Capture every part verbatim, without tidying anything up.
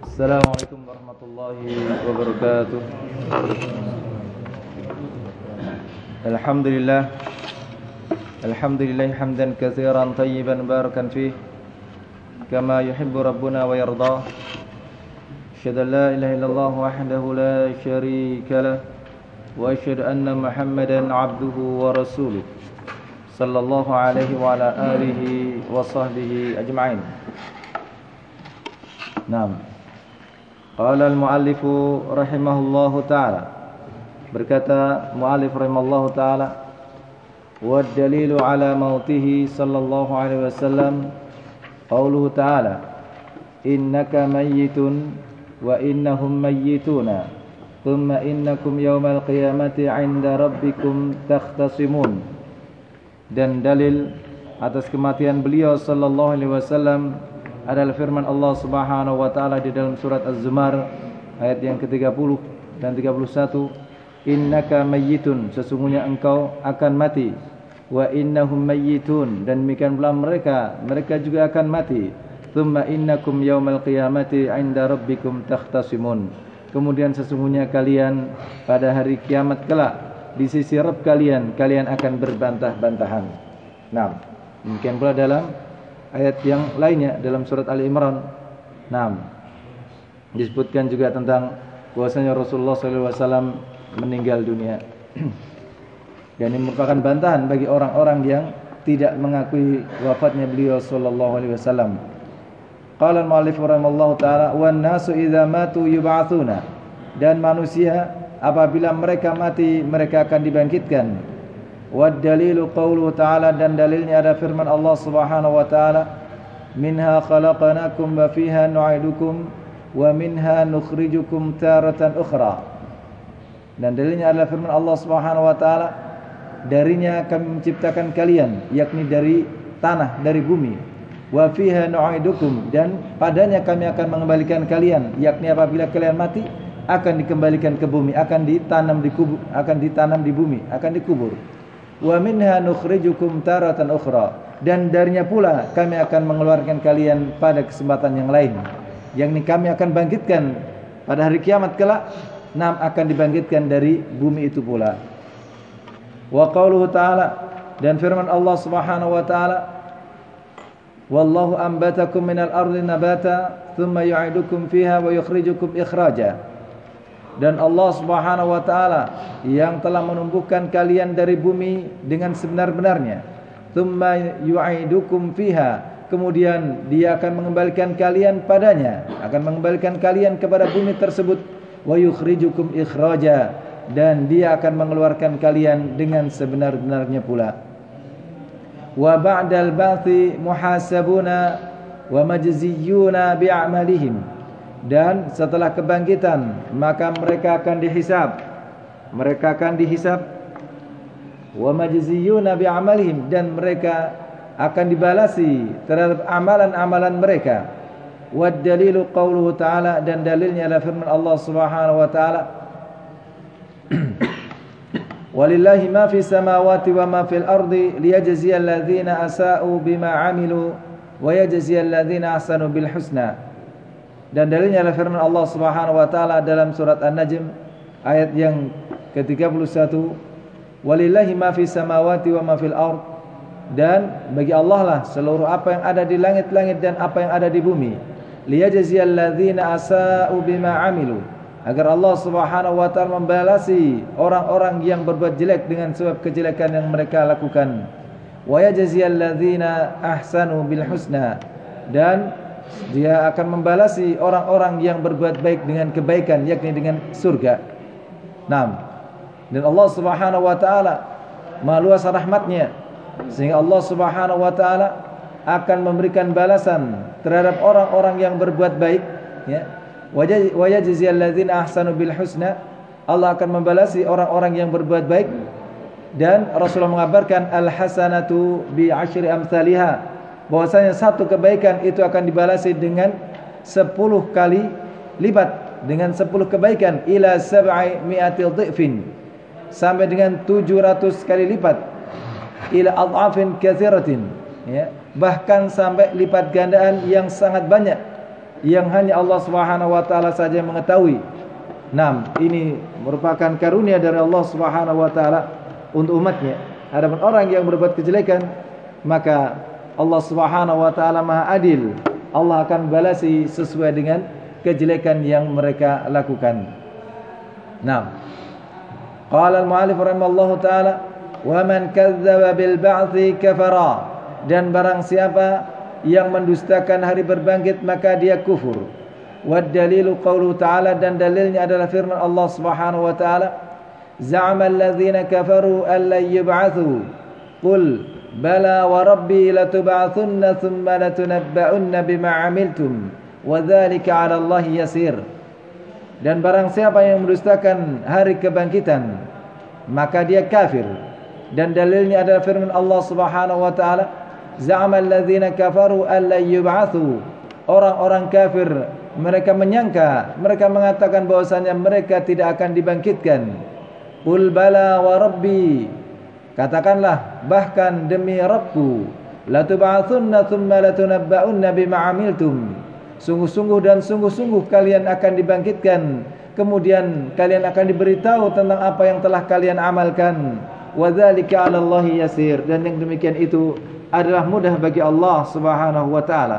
Assalamualaikum warahmatullahi wabarakatuh. Alhamdulillah Alhamdulillah hamdan katsiran tayyiban barakan fih kama yuhibbu rabbuna wa yarda. Asyhadu an la ilaha illallah wahdahu la syarika lah wa asyhadu anna Muhammadan abduhu wa rasuluh sallallahu alaihi wa ala alihi wa sahbihi ajma'in. Naam. Qala al-muallifu rahimahullahu ta'ala, berkata muallif rahimahullahu ta'ala, wa dalilu ala mautihi sallallahu alaihi wasallam qauluhu ta'ala, innaka mayyitun wa innahum mayyituna thumma innakum yawmal qiyamati 'inda rabbikum takhtasimun. Dan dalil atas kematian beliau sallallahu alaihi wasallam adalah firman Allah Subhanahu wa taala di dalam surat Az-Zumar ayat yang ke tiga puluh dan tiga puluh satu, innaka mayyitun, sesungguhnya engkau akan mati, wa innahum mayyitun, dan demikian pula mereka mereka juga akan mati, tsumma innakum yaumal qiyamati 'inda rabbikum takhtasimun, kemudian sesungguhnya kalian pada hari kiamat kelak di sisi Rabb kalian kalian akan berbantah-bantahan. Nah, demikian pula dalam ayat yang lainnya dalam surat Ali Imran. Naam. Disebutkan juga tentang bahwasanya Rasulullah sallallahu alaihi wasallam meninggal dunia. Dan ini merupakan bantahan bagi orang-orang yang tidak mengakui wafatnya beliau sallallahu alaihi wasallam. Qala al-mu'allif rahimallahu taala, "Wan nasu idza matu yub'atsuna." Dan manusia apabila mereka mati mereka akan dibangkitkan. Wad dalilu qauluhu ta'ala, dan dalilnya ada firman Allah Subhanahu wa ta'ala, minha khalaqnakum wa fiha nu'idukum wa minha nukhrijukum taratan ukhra. Dan dalilnya adalah firman Allah Subhanahu wa ta'ala, darinya kami menciptakan kalian, yakni dari tanah, dari bumi. Wa fiha nu'idukum, dan padanya kami akan mengembalikan kalian, yakni apabila kalian mati akan dikembalikan ke bumi, akan ditanam di kubur, akan ditanam di bumi, akan dikubur. Wa minha nukhrijukum taratan ukhra, dan darinya pula kami akan mengeluarkan kalian pada kesempatan yang lain, yakni kami akan bangkitkan pada hari kiamat kelak, nam akan dibangkitkan dari bumi itu pula. Wa qauluhu ta'ala, dan firman Allah Subhanahu wa ta'ala, wallahu anbatakum minal ardi nabata thumma yu'idukum fiha wa yukhrijukum ikhraja. Dan Allah Subhanahu wa taala yang telah menumbuhkan kalian dari bumi dengan sebenar-benarnya, tsumma yu'idukum fiha, kemudian dia akan mengembalikan kalian padanya, akan mengembalikan kalian kepada bumi tersebut, wa yukhrijukum ikhraja, dan dia akan mengeluarkan kalian dengan sebenar-benarnya pula. Wa ba'dal ba'thi muhasabuna wa majziyuna bi'amalihim, dan setelah kebangkitan maka mereka akan dihisab, mereka akan dihisab, wa majziyuna bi'amalihim, dan mereka akan dibalasi terhadap amalan-amalan mereka. Wad dalilu qauluhu ta'ala, dan dalilnya adalah firman Allah Subhanahu wa ta'ala, walillahi ma fis samawati wa ma fil ardi liyajziyal ladzina asa'u bima 'amilu wa yajziyal ladzina ahsanu bil husna. Dan dalilnya adalah firman Allah Subhanahu wa taala dalam surat An-Najm ayat yang ke tiga puluh satu, walillahi ma fis samawati wa ma fil ard, dan bagi Allah lah seluruh apa yang ada di langit-langit dan apa yang ada di bumi, liyajziyal ladzina asa'u bima 'amilu, agar Allah Subhanahu wa taala membalasi orang-orang yang berbuat jelek dengan sebab kejelekan yang mereka lakukan, wa yajziyal ladzina ahsanu bil husna, dan dia akan membalasi orang-orang yang berbuat baik dengan kebaikan, yakni dengan surga. Naam. Dan Allah Subhanahu wa taala Maha luas rahmatnya, sehingga Allah Subhanahu wa taala akan memberikan balasan terhadap orang-orang yang berbuat baik, ya. Wa yajziyal ladzina ahsanu bil husna, Allah akan membalasi orang-orang yang berbuat baik. Dan Rasulullah mengabarkan al hasanatu bi asyri amsalihha, bahwasanya satu kebaikan itu akan dibalasi dengan sepuluh kali lipat, dengan sepuluh kebaikan, ila sab'i mi'ati dhifin, sampai dengan tujuh ratus kali lipat, ila adhafin katsiratin, ya, bahkan sampai lipat gandaan yang sangat banyak. yang hanya Allah Subhanahu wa taala saja yang mengetahui. Naam, ini merupakan karunia dari Allah Subhanahu wa taala untuk umatnya. Adapun orang yang berbuat kejelekan, maka Allah Subhanahu wa taala Maha Adil. Allah akan balasi sesuai dengan kejelekan yang mereka lakukan. Naam. Qala al-mu'allif rahimallahu taala, "Wa man kadzdzaba bil ba'tsi kafara." Dan barang siapa yang mendustakan hari berbangkit, maka dia kufur. Wad dalilu qauluhu ta'ala, dan dalilnya adalah firman Allah Subhanahu wa taala, "Za'ama alladzina kafaru an lan yub'atsu." Qul bala wa rabbi latub'atsunna thumma latunabba'unna bima 'amiltum wa dzalika 'ala Allahi yasir. Dan barang siapa yang mendustakan hari kebangkitan, maka dia kafir. Dan dalilnya adalah firman Allah Subhanahu wa taala, "Za'ama alladzina kafaru an lan yub'atsu." Orang-orang kafir mereka menyangka, mereka mengatakan bahwasanya mereka tidak akan dibangkitkan. Qul bala wa rabbi, katakanlah bahkan demi Rabbku, latub'atsunna thumma latunabba'unna bima 'amiltum. Sungguh-sungguh dan sungguh-sungguh kalian akan dibangkitkan, kemudian kalian akan diberitahu tentang apa yang telah kalian amalkan. Wa dzalika 'ala Allahi yasir, dan yang demikian itu adalah mudah bagi Allah Subhanahu wa taala.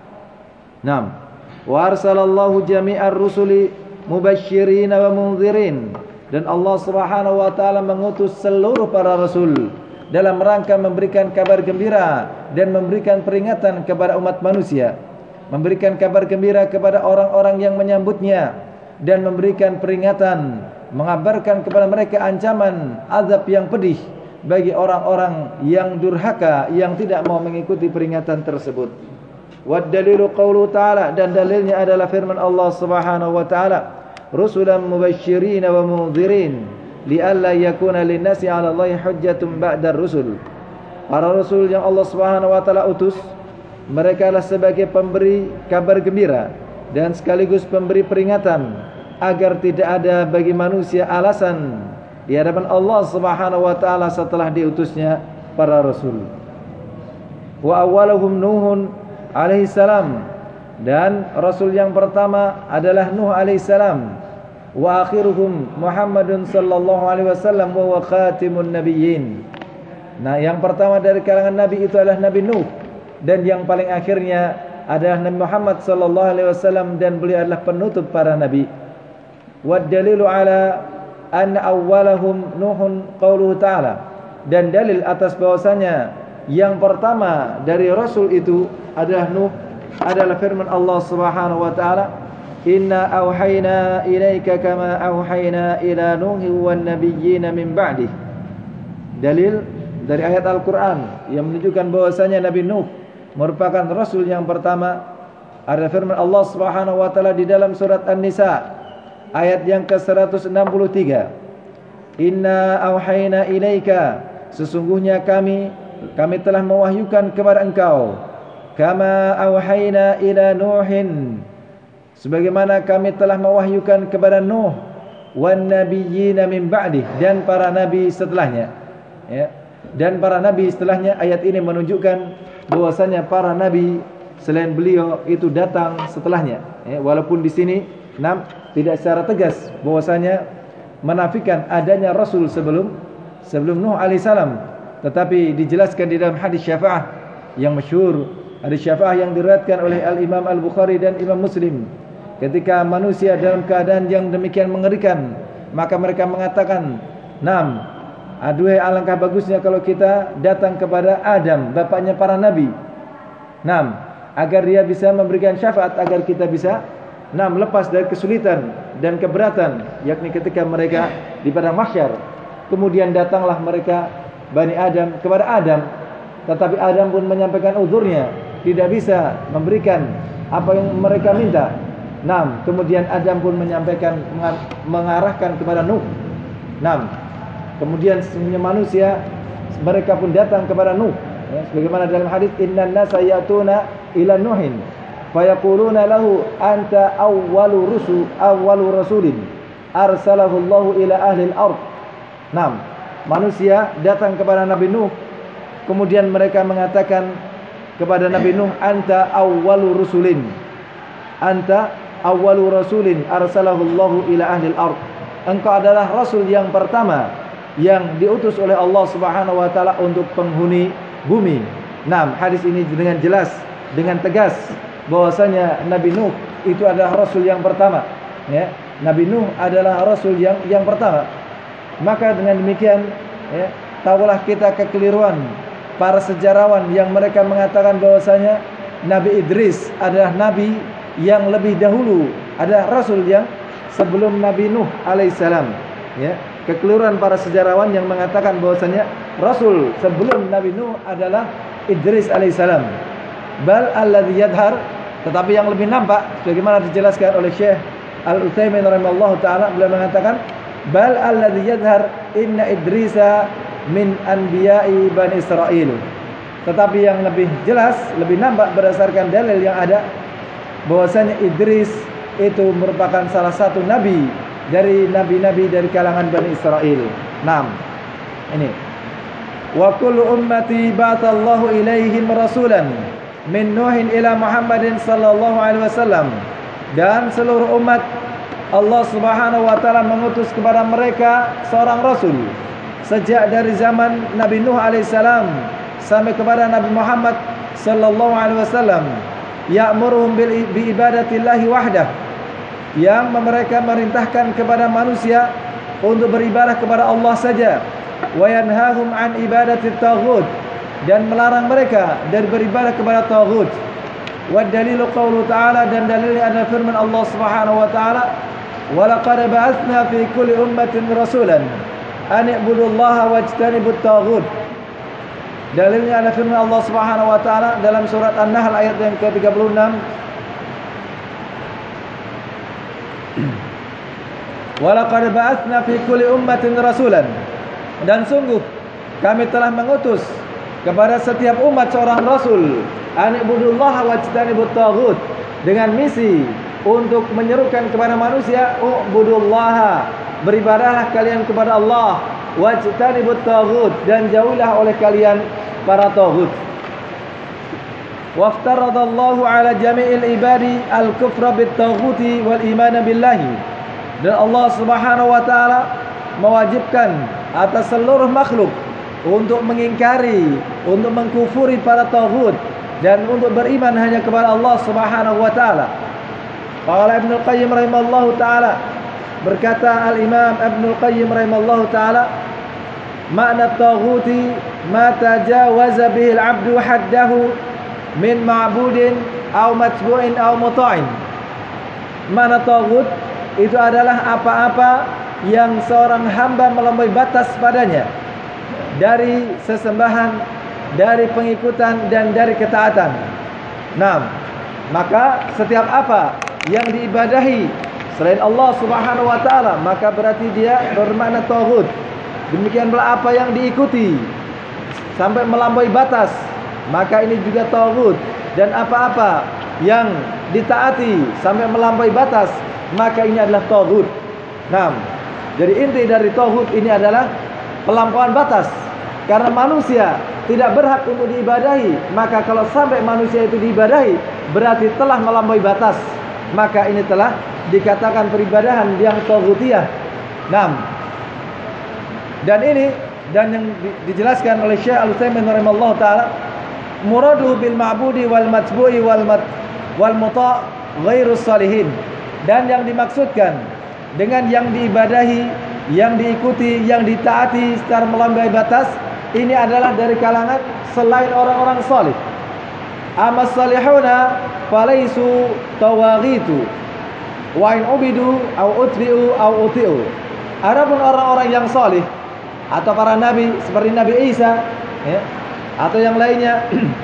Naam. Wa arsalallahu jami'ar rusuli mubasysyirin wa mundzirin. Dan Allah Subhanahu wa taala mengutus seluruh para rasul dalam rangka memberikan kabar gembira dan memberikan peringatan kepada umat manusia, memberikan kabar gembira kepada orang-orang yang menyambutnya, dan memberikan peringatan, mengabarkan kepada mereka ancaman azab yang pedih bagi orang-orang yang durhaka, yang tidak mau mengikuti peringatan tersebut. Wad dalilu qauluhu ta'ala, dan dalilnya adalah firman Allah Subhanahu wa ta'ala, "Rusulan mubasysyirin wa mundzirin li'alla yakuna lin-nasi 'ala Allahi hujjatun ba'da ar-rusul." Para rasul yang Allah Subhanahu wa ta'ala utus, mereka adalah sebagai pemberi kabar gembira dan sekaligus pemberi peringatan agar tidak ada bagi manusia alasan di hadapan Allah Subhanahu wa taala setelah diutusnya para rasul. Wa awwaluhum Nuhun alaihi salam, dan rasul yang pertama adalah Nuh alaihi salam. Wa akhiruhum Muhammadun sallallahu alaihi wasallam wa huwa khatimun nabiyyin. Nah, yang pertama dari kalangan nabi itu adalah Nabi Nuh, dan yang paling akhirnya adalah Nabi Muhammad sallallahu alaihi wasallam, dan beliau adalah penutup para nabi. Wad dalilu ala an awwalahum Nuhun qauluhu ta'ala, dan dalil atas bahwasanya yang pertama dari rasul itu adalah Nuh adalah firman Allah Subhanahu wa taala, "Inna auhayna ilaika kama auhayna ila Nuhin wan nabiyyin min ba'dih." Dalil dari ayat Al-Qur'an yang menunjukkan bahwasanya Nabi Nuh merupakan rasul yang pertama. Ada firman Allah Subhanahu wa taala di dalam surat An-Nisa ayat yang ke seratus enam puluh tiga, "Inna auhayna ilaika," sesungguhnya kami kami telah mewahyukan kepada engkau, kama auhayna ila Nuhin, sebagaimana kami telah mewahyukan kepada Nuh, wan nabiyyina min ba'dih, dan para nabi setelahnya. Ya, dan para nabi setelahnya. Ayat ini menunjukkan bahwasanya para nabi selain beliau itu datang setelahnya. Ya, walaupun di sini enam tidak secara tegas bahwasanya menafikan adanya rasul sebelum sebelum Nuh alaihissalam, tetapi dijelaskan di dalam hadis syafaah yang masyhur, hadis syafaah yang diriwayatkan oleh Al-Imam Al-Bukhari dan Imam Muslim. Ketika manusia dalam keadaan yang demikian mengerikan, maka mereka mengatakan, "Nam, aduhai alangkah bagusnya kalau kita datang kepada Adam, bapaknya para nabi. Nam, agar dia bisa memberikan syafaat agar kita bisa nam lepas dari kesulitan dan keberatan, yakni ketika mereka di padang mahsyar." Kemudian datanglah mereka Bani Adam kepada Adam, tetapi Adam pun menyampaikan uzurnya, tidak bisa memberikan apa yang mereka minta. Nah, kemudian Adam pun menyampaikan, mengarahkan kepada Nuh. Nah, kemudian semuanya manusia mereka pun datang kepada Nuh. Ya, sebagaimana dalam hadis, "Innan nasa ya'tuna ila Nuhin fayaquluna lahu anta awwalu rusul awwalu rasulin arsalahu Allahu ila ahli al-ard." Nah, manusia datang kepada Nabi Nuh, kemudian mereka mengatakan kepada Nabi Nuh, "Anta awwalu rusulin." anta awwalu rasulin arsalahu Allahu ila ahli al-ard. Engkau adalah rasul yang pertama yang diutus oleh Allah Subhanahu wa taala untuk penghuni bumi. Nah, hadis ini dengan jelas, dengan tegas bahwasanya Nabi Nuh itu adalah rasul yang pertama, ya. Nabi Nuh adalah rasul yang yang pertama. Maka dengan demikian, ya, tahulah kita kekeliruan para sejarawan yang mereka mengatakan bahwasanya Nabi Idris adalah nabi yang lebih dahulu, adalah rasul yang sebelum Nabi Nuh alaihissalam, ya. Kekeliruan para sejarawan yang mengatakan bahwasanya rasul sebelum Nabi Nuh adalah Idris alaihissalam. Bal alladhi yadhar, tetapi yang lebih nampak sebagaimana dijelaskan oleh Syekh Al-Utsaimin rahimahullahu taala, beliau mengatakan bal alladhi yadhar inna Idrisa min anbiya'i Bani Israil. Tetapi yang lebih jelas, lebih nampak berdasarkan dalil yang ada bahwasanya Idris itu merupakan salah satu nabi dari nabi-nabi dari kalangan Bani Israil. Naam. Ini. Wa kullu ummati ba'athallahu ilaihim rasulan min Nuhin ila Muhammadin sallallahu alaihi wasallam. Dan seluruh umat Allah Subhanahu wa taala mengutus kepada mereka seorang rasul. Sejak dari zaman Nabi Nuh alaihissalam sampai kepada Nabi Muhammad sallallahu alaihi wasallam, ya'muruhum bi ibadatillahi wahdah, yang mereka merintahkan kepada manusia untuk beribadah kepada Allah saja, wa yanhahum an ibadatit taghut, dan melarang mereka dari beribadah kepada taghut. Wa dalilu qaulu ta'ala, dan dalilnya adalah firman Allah Subhanahu wa taala, wa laqad ba'atsna fi kulli ummatin rasulan an i'budullaha wajtanibut taghut. Dalilnya adalah firman Allah Subhanahu wa taala dalam surat An-Nahl ayat yang ke tiga puluh enam. Wa laqad ba'atsna fi kulli ummatin rasulan, dan sungguh kami telah mengutus kepada setiap umat seorang rasul, an i'budullaha wajtanibut taghut, dengan misi untuk menyerukan kepada manusia, u'budullaha, beribadahlah kalian kepada Allah, wajtanibut taghut, dan jauhilah oleh kalian para taghut. Waftaradallahu ala jami'il ibadi al-kufra bit taghuti wal iman billahi, dan Allah Subhanahu wa taala mewajibkan atas seluruh makhluk untuk mengingkari, untuk mengkufuri para taghut, dan untuk beriman hanya kepada Allah Subhanahu wa taala. Qala Ibnu Qayyim rahimallahu taala, berkata Al-Imam Ibnu Qayyim rahimallahu taala, makna taghuti ma tajawaza bihi al-'abdu haddahu min ma'budin aw matbu'in aw muta'in. Makna taghut itu adalah apa-apa yang seorang hamba melampaui batas padanya dari sesembahan, dari pengikutan, dan dari ketaatan. Nah, maka setiap apa yang diibadahi selain Allah Subhanahu wa taala, maka berarti dia bermakna taghut. Demikian pula apa yang diikuti sampai melampaui batas, maka ini juga taghut. Dan apa-apa yang ditaati sampai melampaui batas, maka ini adalah taghut. Nah, jadi inti dari taghut ini adalah pelampauan batas. Karena manusia tidak berhak untuk diibadahi, maka kalau sampai manusia itu diibadahi, berarti telah melampaui batas. Maka ini telah dikatakan peribadahan yang taghutiyah. Nah, dan ini, dan yang dijelaskan oleh Syekh Al-Utsaimin rahimahullah taala, muradu bil ma'budi wal matbu'i wal mat wal muta' ghairus salihin. Dan yang dimaksudkan dengan yang diibadahi, yang diikuti, yang ditaati secara melampaui batas, ini adalah dari kalangan selain orang-orang salih. Amas salihuna falaisu tawaghitu wa in ubidu au utbi'u au uti'u. Adapun orang-orang yang salih atau para nabi seperti Nabi Isa, ya, atau yang lainnya,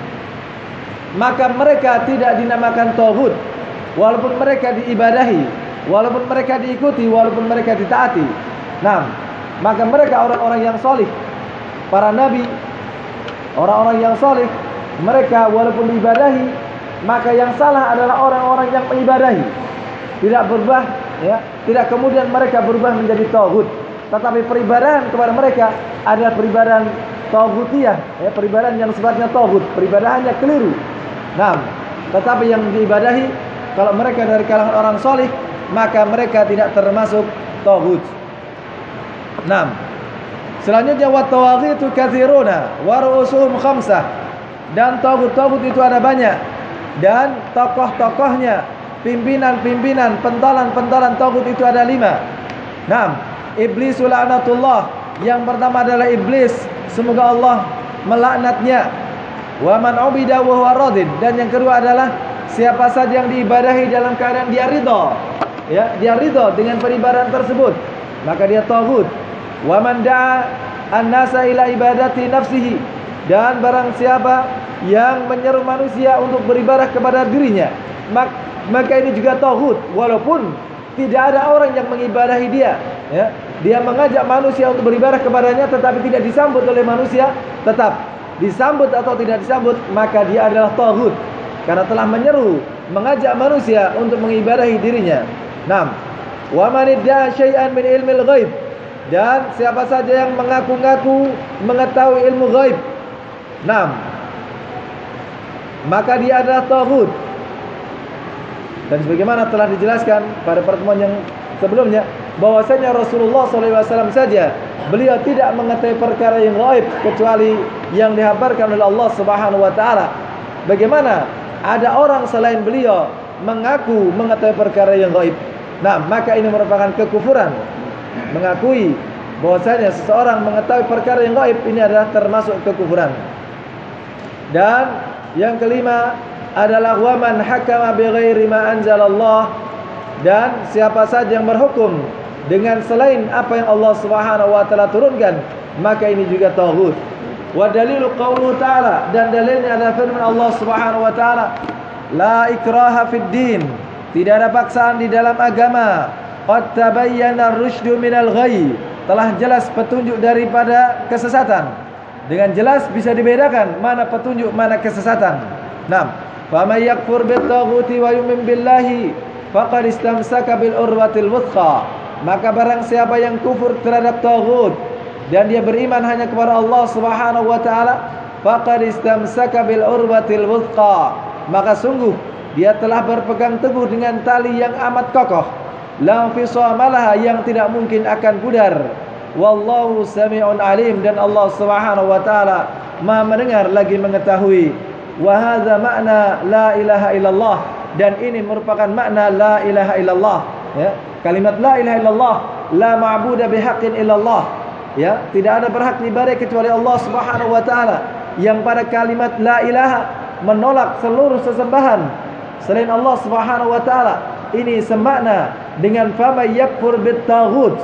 maka mereka tidak dinamakan taghut walaupun mereka diibadahi, walaupun mereka diikuti, walaupun mereka ditaati. Nah, maka mereka orang-orang yang salih, para nabi, orang-orang yang salih, mereka walaupun diibadahi, maka yang salah adalah orang-orang yang mengibadahi, tidak berubah, ya, tidak kemudian mereka berubah menjadi taghut. Tetapi peribadahan kepada mereka adalah peribadahan taghutiyah, ya, peribadahan yang sifatnya taghut, peribadahannya keliru. Nah, tetapi yang diibadahi kalau mereka dari kalangan orang solih, maka mereka tidak termasuk taghut. enam. Selanjutnya wa tawaghitu katsiruna wa ru'usuhum khamsah. Dan taghut-taghut itu ada banyak, dan tokoh-tokohnya, pimpinan-pimpinan, pentalan-pentalan taghut itu ada lima. enam. Iblisul la'natullah, yang pertama adalah iblis, semoga Allah melaknatnya. Wa man ubida wa huwa radin, dan yang kedua adalah siapa saja yang diibadahi dalam keadaan dia ridha, ya, dia ridha dengan peribadahan tersebut, maka dia taghut. Wa man da'a an-nasa ila ibadati nafsihi, dan barang siapa yang menyeru manusia untuk beribadah kepada dirinya, maka ini juga taghut, walaupun tidak ada orang yang mengibadahi dia, ya. Dia mengajak manusia untuk beribadah kepadanya, tetapi tidak disambut oleh manusia, tetap disambut atau tidak disambut, maka dia adalah taghut, karena telah menyeru, mengajak manusia untuk mengibadahi dirinya. enam. Wa man idda'a syai'an min ilmil ghaib, dan siapa saja yang mengaku-ngaku mengetahui ilmu ghaib, enam, maka dia adalah taghut. Dan sebagaimana telah dijelaskan pada pertemuan yang sebelumnya, bahwasanya Rasulullah shallallahu alaihi wasallam saja beliau tidak mengetahui perkara yang gaib kecuali yang dihabarkan oleh Allah Subhanahu wa taala. Bagaimana ada orang selain beliau mengaku mengetahui perkara yang gaib? Nah, maka ini merupakan kekufuran. Mengakui bahwasanya seseorang mengetahui perkara yang gaib, ini adalah termasuk kekufuran. Dan yang kelima adalah wa man hakama bighairi ma anzalallah, dan siapa saja yang berhukum dengan selain apa yang Allah Subhanahu wa taala turunkan, maka ini juga taghut. Wa dalilu qauluhu ta'ala, dan dalilnya adalah firman Allah Subhanahu wa taala, la ikraha fid din, tidak ada paksaan di dalam agama. Qad tabayyana ar-rusydu minal ghayy, telah jelas petunjuk daripada kesesatan. Dengan jelas bisa dibedakan mana petunjuk, mana kesesatan. enam. Fa may yakfur bit taghuti wa yu'min billahi faqad istamsaka bil urwatil wuthqa, maka barang siapa yang kufur terhadap taghut dan dia beriman hanya kepada Allah Subhanahu wa taala, faqad istamsaka bil urwatil wuthqa, maka sungguh dia telah berpegang teguh dengan tali yang amat kokoh, la fisamalah, yang tidak mungkin akan pudar. Wallahu sami'un alim, dan Allah Subhanahu wa taala Maha mendengar lagi mengetahui. Wa hadza makna la ilaha illallah, dan ini merupakan makna la ilaha illallah, ya. Kalimat la ilaha illallah, la ma'budu bihaqqin illallah, ya, tidak ada berhak diibadahi kecuali Allah Subhanahu wa taala. Yang pada kalimat la ilaha menolak seluruh sesembahan selain Allah Subhanahu wa taala. Ini semakna dengan fa may yakfur bit taghut,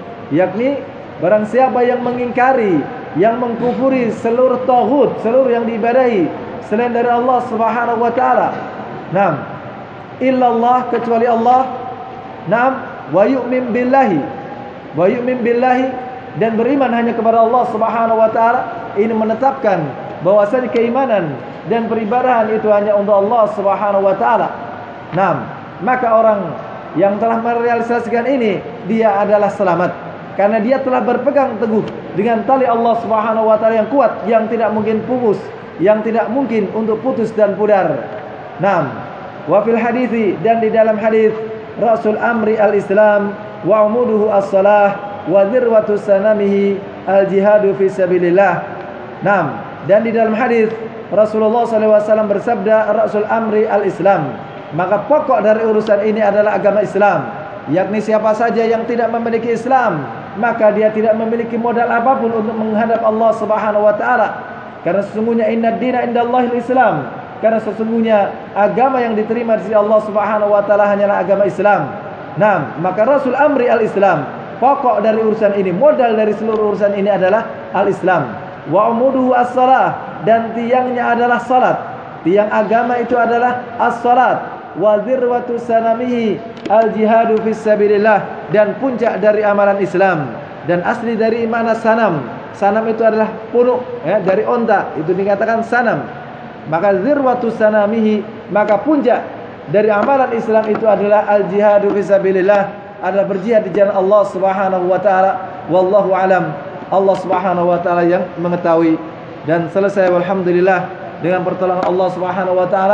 yakni barang siapa yang mengingkari, yang mengkufuri seluruh taghut, seluruh yang diibadahi selain dari Allah Subhanahu wa taala. Naam, illallah, kecuali Allah. Naam, wa yu'min billahi, wa yu'min billahi, dan beriman hanya kepada Allah Subhanahu wa taala. Ini menetapkan bahwasanya keimanan dan peribadahan itu hanya untuk Allah Subhanahu wa taala. Naam, maka orang yang telah merealisasikan ini, dia adalah selamat, karena dia telah berpegang teguh dengan tali Allah Subhanahu wa taala yang kuat, yang tidak mungkin putus, yang tidak mungkin untuk putus dan pudar. Naam, wa fil hadithi, dan di dalam hadis, rasul amri al-islam wa umuduhu as-salah wa dzirwatu sanamihi al-jihadu fi sabilillah. Naam, dan di dalam hadis Rasulullah sallallahu alaihi wasallam bersabda, rasul amri al-islam, maka pokok dari urusan ini adalah agama Islam, yakni siapa saja yang tidak memiliki Islam, maka dia tidak memiliki modal apapun untuk menghadap Allah Subhanahu wa taala. Karena sesungguhnya inna dina indallahil Islam, karena sesungguhnya agama yang diterima di sisi Allah Subhanahu wa taala hanyalah agama Islam. Nah, maka rasul amri al-Islam, pokok dari urusan ini, modal dari seluruh urusan ini adalah al-Islam. Wa umuduhu as-salah, dan tiangnya adalah salat. Tiang agama itu adalah as-salat. Wa dzirwatu sanamihi al-jihadu fis sabilillah, dan puncak dari amalan Islam. Dan asli dari makna sanam, sanam itu adalah punuk, ya, dari onta, itu dikatakan sanam. Maka dzirwatu sanamihi, maka puncak dari amalan Islam itu adalah al-jihadu fisabilillah, adalah berjihad di jalan Allah Subhanahu wa taala. Wallahu alam, Allah Subhanahu wa taala yang mengetahui. Dan selesai, walhamdulillah, dengan pertolongan Allah Subhanahu wa taala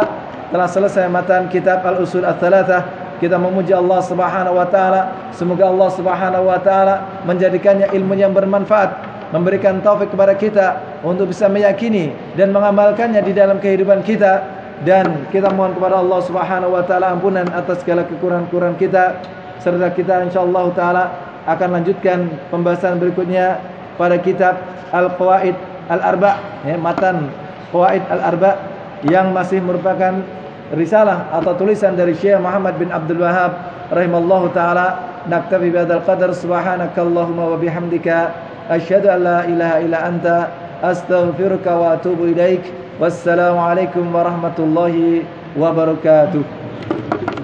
telah selesai matan kitab Al-Usul Ats-Tsalatsah. Kita memuji Allah Subhanahu wa taala, semoga Allah Subhanahu wa taala menjadikannya ilmu yang bermanfaat, memberikan taufik kepada kita untuk bisa meyakini dan mengamalkannya di dalam kehidupan kita. Dan kita mohon kepada Allah Subhanahu wa taala ampunan atas segala kekurangan-kekurangan kita, serta kita insyaallah taala akan lanjutkan pembahasan berikutnya pada kitab Al-Qawaid Al-Arba', ya, matan Qawaid Al-Arba' yang masih merupakan risalah atau tulisan dari Syekh Muhammad bin Abdul Wahhab rahimallahu taala. Naktafi bihadzal qadar, subhanakallahumma wa bihamdika asyhadu an la ilaha illa anta astaghfiruka wa atubu ilaik. Wassalamu alaikum warahmatullahi wabarakatuh.